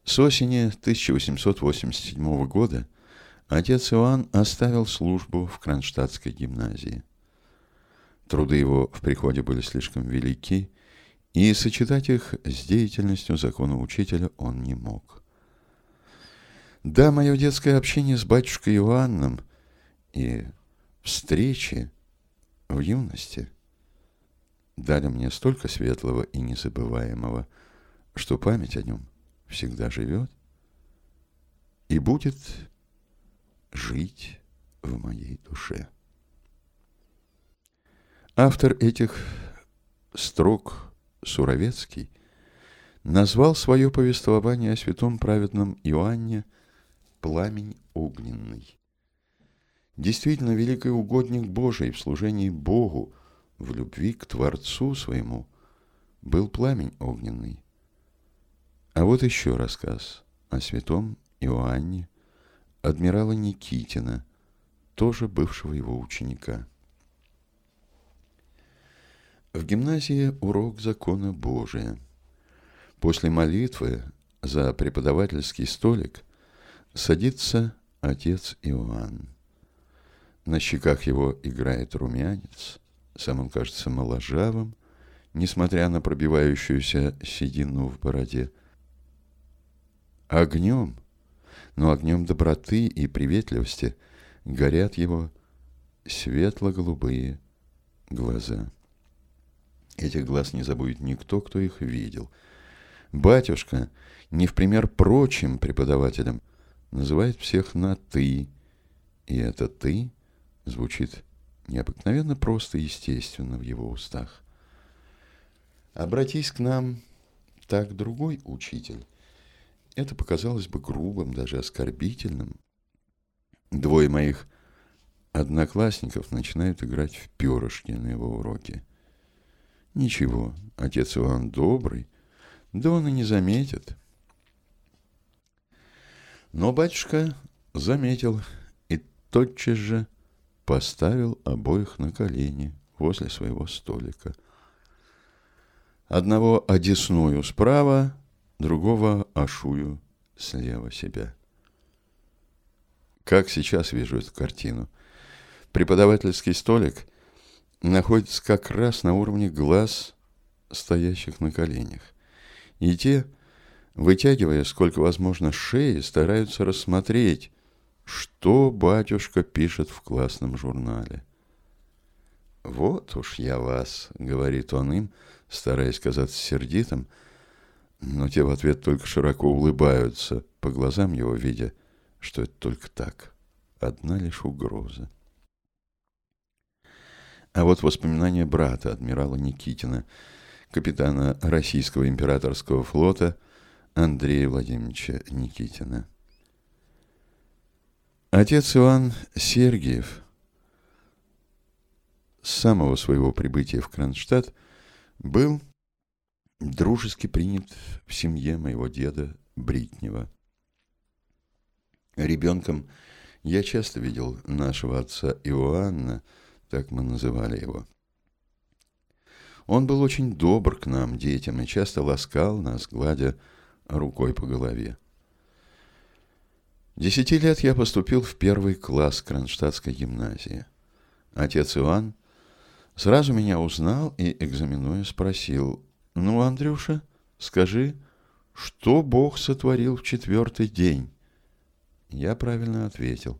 С осени 1887 года отец Иоанн оставил службу в Кронштадтской гимназии. Труды его в приходе были слишком велики, и сочетать их с деятельностью законоучителя он не мог. Да, мое детское общение с батюшкой Иоанном и встречи в юности дали мне столько светлого и незабываемого, что память о нем всегда живет и будет жить в моей душе. Автор этих строк, Суровецкий, назвал свое повествование о святом праведном Иоанне «Пламень огненный». Действительно, великий угодник Божий в служении Богу, в любви к Творцу своему, был пламень огненный. А вот еще рассказ о святом Иоанне, адмирала Никитина, тоже бывшего его ученика. В гимназии урок закона Божия. После молитвы за преподавательский столик садится отец Иоанн. На щеках его играет румянец, сам он кажется моложавым, несмотря на пробивающуюся седину в бороде. Огнем, но огнем доброты и приветливости горят его светло-голубые глаза. Этих глаз не забудет никто, кто их видел. Батюшка, не в пример прочим преподавателям, называет всех на «ты», и это «ты» звучит необыкновенно просто и естественно в его устах. Обратись к нам так другой учитель, это показалось бы грубым, даже оскорбительным. Двое моих одноклассников начинают играть в перышки на его уроке. Ничего, отец Иоанн добрый, да он и не заметит. Но батюшка заметил и тотчас же поставил обоих на колени возле своего столика. Одного одесную справа, другого ошую слева себя. Как сейчас вижу эту картину. Преподавательский столик находится как раз на уровне глаз, стоящих на коленях. И те, вытягивая сколько возможно шеи, стараются рассмотреть, что батюшка пишет в классном журнале. «Вот уж я вас», — говорит он им, стараясь казаться сердитым, но те в ответ только широко улыбаются, по глазам его видя, что это только так, одна лишь угроза. А вот воспоминания брата адмирала Никитина, капитана Российского императорского флота Андрея Владимировича Никитина. Отец Иоанн Сергиев с самого своего прибытия в Кронштадт был дружески принят в семье моего деда Бритнева. Ребенком я часто видел нашего отца Иоанна, так мы называли его. Он был очень добр к нам, детям, и часто ласкал нас, гладя рукой по голове. 10 лет я поступил в 1 класс Кронштадтской гимназии. Отец Иоанн сразу меня узнал и, экзаменуя, спросил: «Ну, Андрюша, скажи, что Бог сотворил в 4-й день?» Я правильно ответил.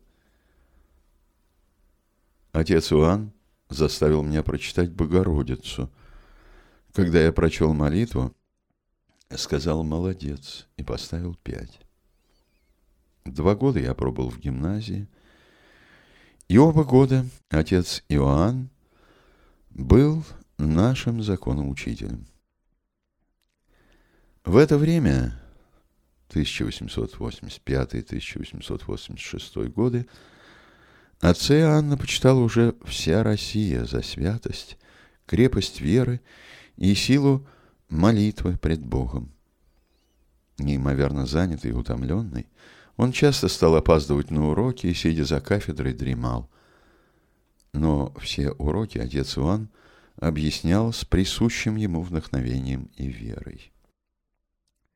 Отец Иоанн заставил меня прочитать Богородицу. Когда я прочел молитву, сказал «молодец» и поставил 5. 2 года я пробыл в гимназии, и оба года отец Иоанн был нашим законоучителем. В это время, 1885-1886 годы, отца Иоанна почитала уже вся Россия за святость, крепость веры и силу молитвы пред Богом. Неимоверно занятый и утомленный, он часто стал опаздывать на уроки и, сидя за кафедрой, дремал. Но все уроки отец Иоанн объяснял с присущим ему вдохновением и верой.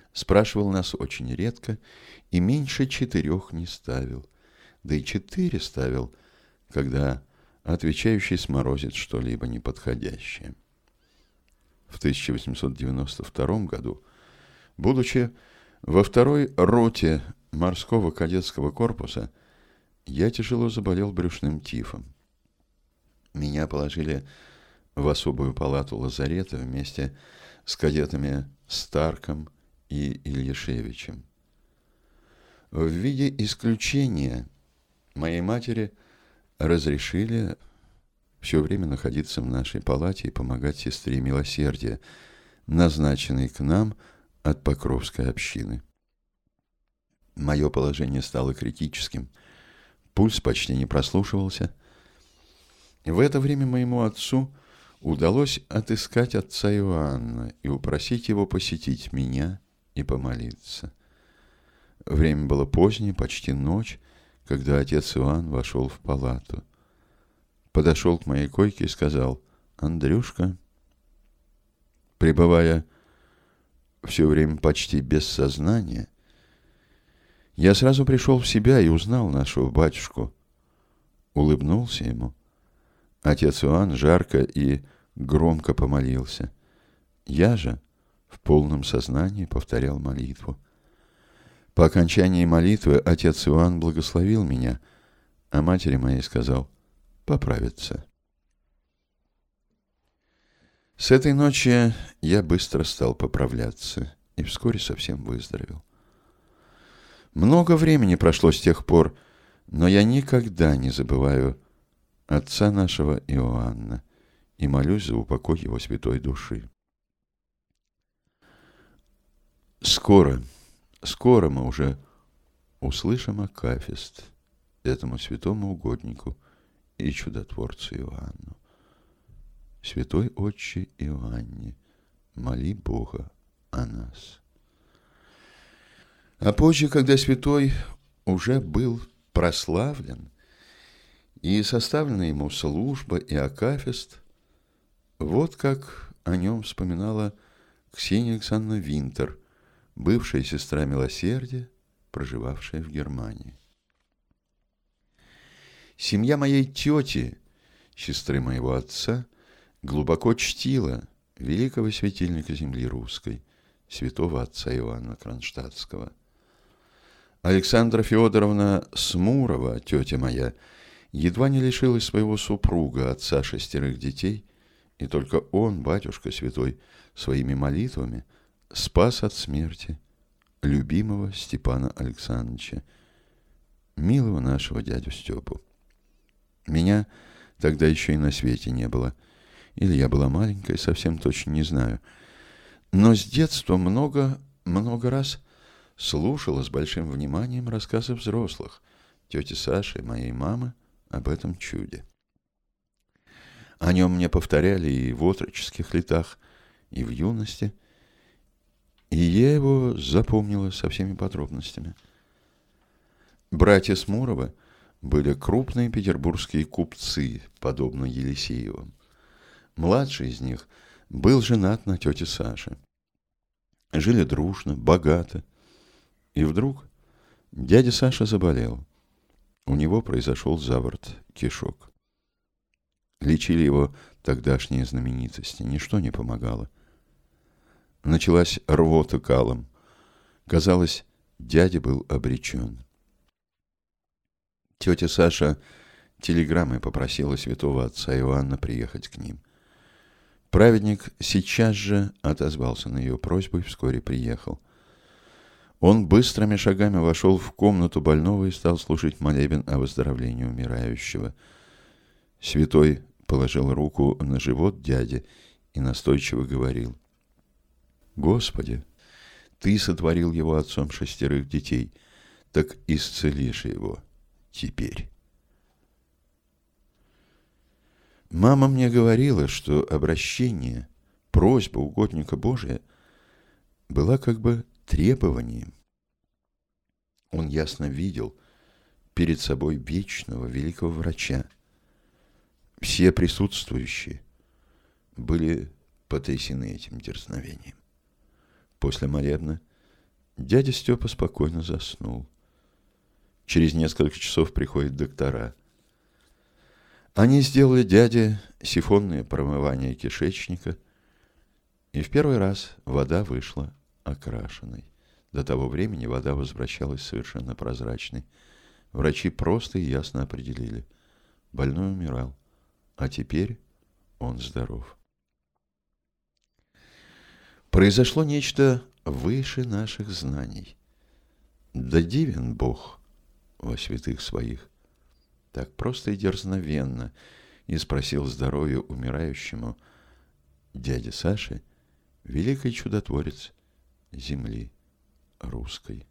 спрашивал нас очень редко и меньше 4 не ставил. Да и 4 ставил, когда отвечающий сморозит что-либо неподходящее. В 1892 году, будучи во 2-й роте морского кадетского корпуса, я тяжело заболел брюшным тифом. Меня положили в особую палату лазарета вместе с кадетами Старком и Ильяшевичем. В виде исключения моей матери разрешили все время находиться в нашей палате и помогать сестре Милосердия, назначенной к нам от Покровской общины. Мое положение стало критическим, пульс почти не прослушивался. В это время моему отцу удалось отыскать отца Иоанна и упросить его посетить меня и помолиться. Время было позднее, почти ночь, когда отец Иоанн вошел в палату. Подошел к моей койке и сказал: «Андрюшка». Пребывая все время почти без сознания, я сразу пришел в себя и узнал нашего батюшку. Улыбнулся ему. Отец Иоанн жарко и громко помолился. Я же в полном сознании повторял молитву. По окончании молитвы отец Иоанн благословил меня, а матери моей сказал: «Поправится». С этой ночи я быстро стал поправляться и вскоре совсем выздоровел. Много времени прошло с тех пор, но я никогда не забываю отца нашего Иоанна и молюсь за упокой его святой души. Скоро мы уже услышим акафист этому святому угоднику и чудотворцу Иоанну. Святой Отче Иоанне, моли Бога о нас. А позже, когда святой уже был прославлен, и составлена ему служба и акафист, вот как о нем вспоминала Ксения Александровна Винтер, бывшая сестра Милосердия, проживавшая в Германии. Семья моей тети, сестры моего отца, глубоко чтила великого светильника земли русской, святого отца Иоанна Кронштадтского. Александра Федоровна Смурова, тетя моя, едва не лишилась своего супруга, отца 6 детей, и только он, батюшка святой, своими молитвами спас от смерти любимого Степана Александровича, милого нашего дядю Степу. Меня тогда еще и на свете не было, или я была маленькая, совсем точно не знаю, но с детства много раз слушала с большим вниманием рассказы взрослых, тети Саши, моей мамы, об этом чуде. О нем мне повторяли и в отроческих летах, и в юности, и я его запомнила со всеми подробностями. Братья Смуровы были крупные петербургские купцы, подобно Елисеевым. Младший из них был женат на тете Саше. Жили дружно, богато. И вдруг дядя Саша заболел. У него произошел заворот кишок. Лечили его тогдашние знаменитости. Ничто не помогало. Началась рвота калом. Казалось, дядя был обречен. Тетя Саша телеграммой попросила святого отца Иоанна приехать к ним. Праведник сейчас же отозвался на ее просьбу и вскоре приехал. Он быстрыми шагами вошел в комнату больного и стал служить молебен о выздоровлении умирающего. Святой положил руку на живот дяди и настойчиво говорил: «Господи, Ты сотворил его отцом 6 детей, так исцелишь его теперь». Мама мне говорила, что обращение, просьба угодника Божия была как бы требованием. Он ясно видел перед собой вечного великого врача. Все присутствующие были потрясены этим дерзновением. После молебна Дядя Степа спокойно заснул. Через несколько часов приходят доктора. Они сделали дяде сифонное промывание кишечника, и в первый раз вода вышла окрашенной. До того времени вода возвращалась совершенно прозрачной. Врачи просто и ясно определили: больной умирал, а теперь он здоров. Произошло нечто выше наших знаний. Да дивен Бог во святых своих. Так просто и дерзновенно и спросил здоровья умирающему дяде Саше великий чудотворец земли русской.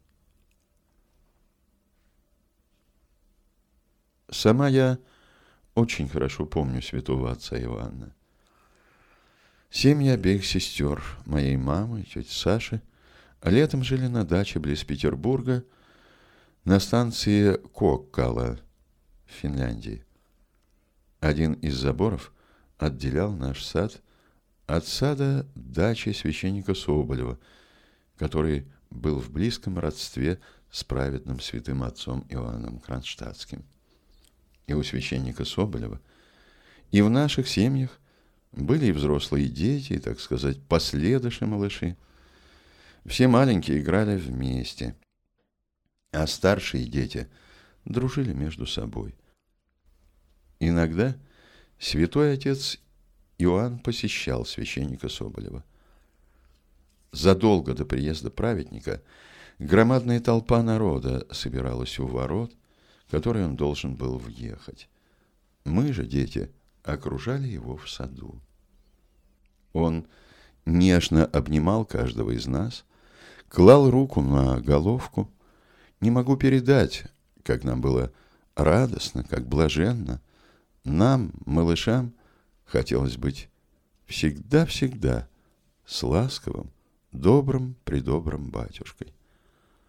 Сама я очень хорошо помню святого отца Иоанна. Семьи обеих сестер, моей мамы и тети Саши, летом жили на даче близ Петербурга на станции Коккала в Финляндии. Один из заборов отделял наш сад от сада дачи священника Соболева, который был в близком родстве с праведным святым отцом Иоанном Кронштадтским. И у священника Соболева, и в наших семьях были и взрослые дети, и, так сказать, последыши малыши. Все маленькие играли вместе, а старшие дети дружили между собой. Иногда святой отец Иоанн посещал священника Соболева. Задолго до приезда праведника громадная толпа народа собиралась у ворот, в которые он должен был въехать. Мы же, дети, окружали его в саду. Он нежно обнимал каждого из нас, клал руку на головку. Не могу передать, как нам было радостно, как блаженно. Нам, малышам, хотелось быть всегда-всегда с ласковым, добрым-предобрым батюшкой.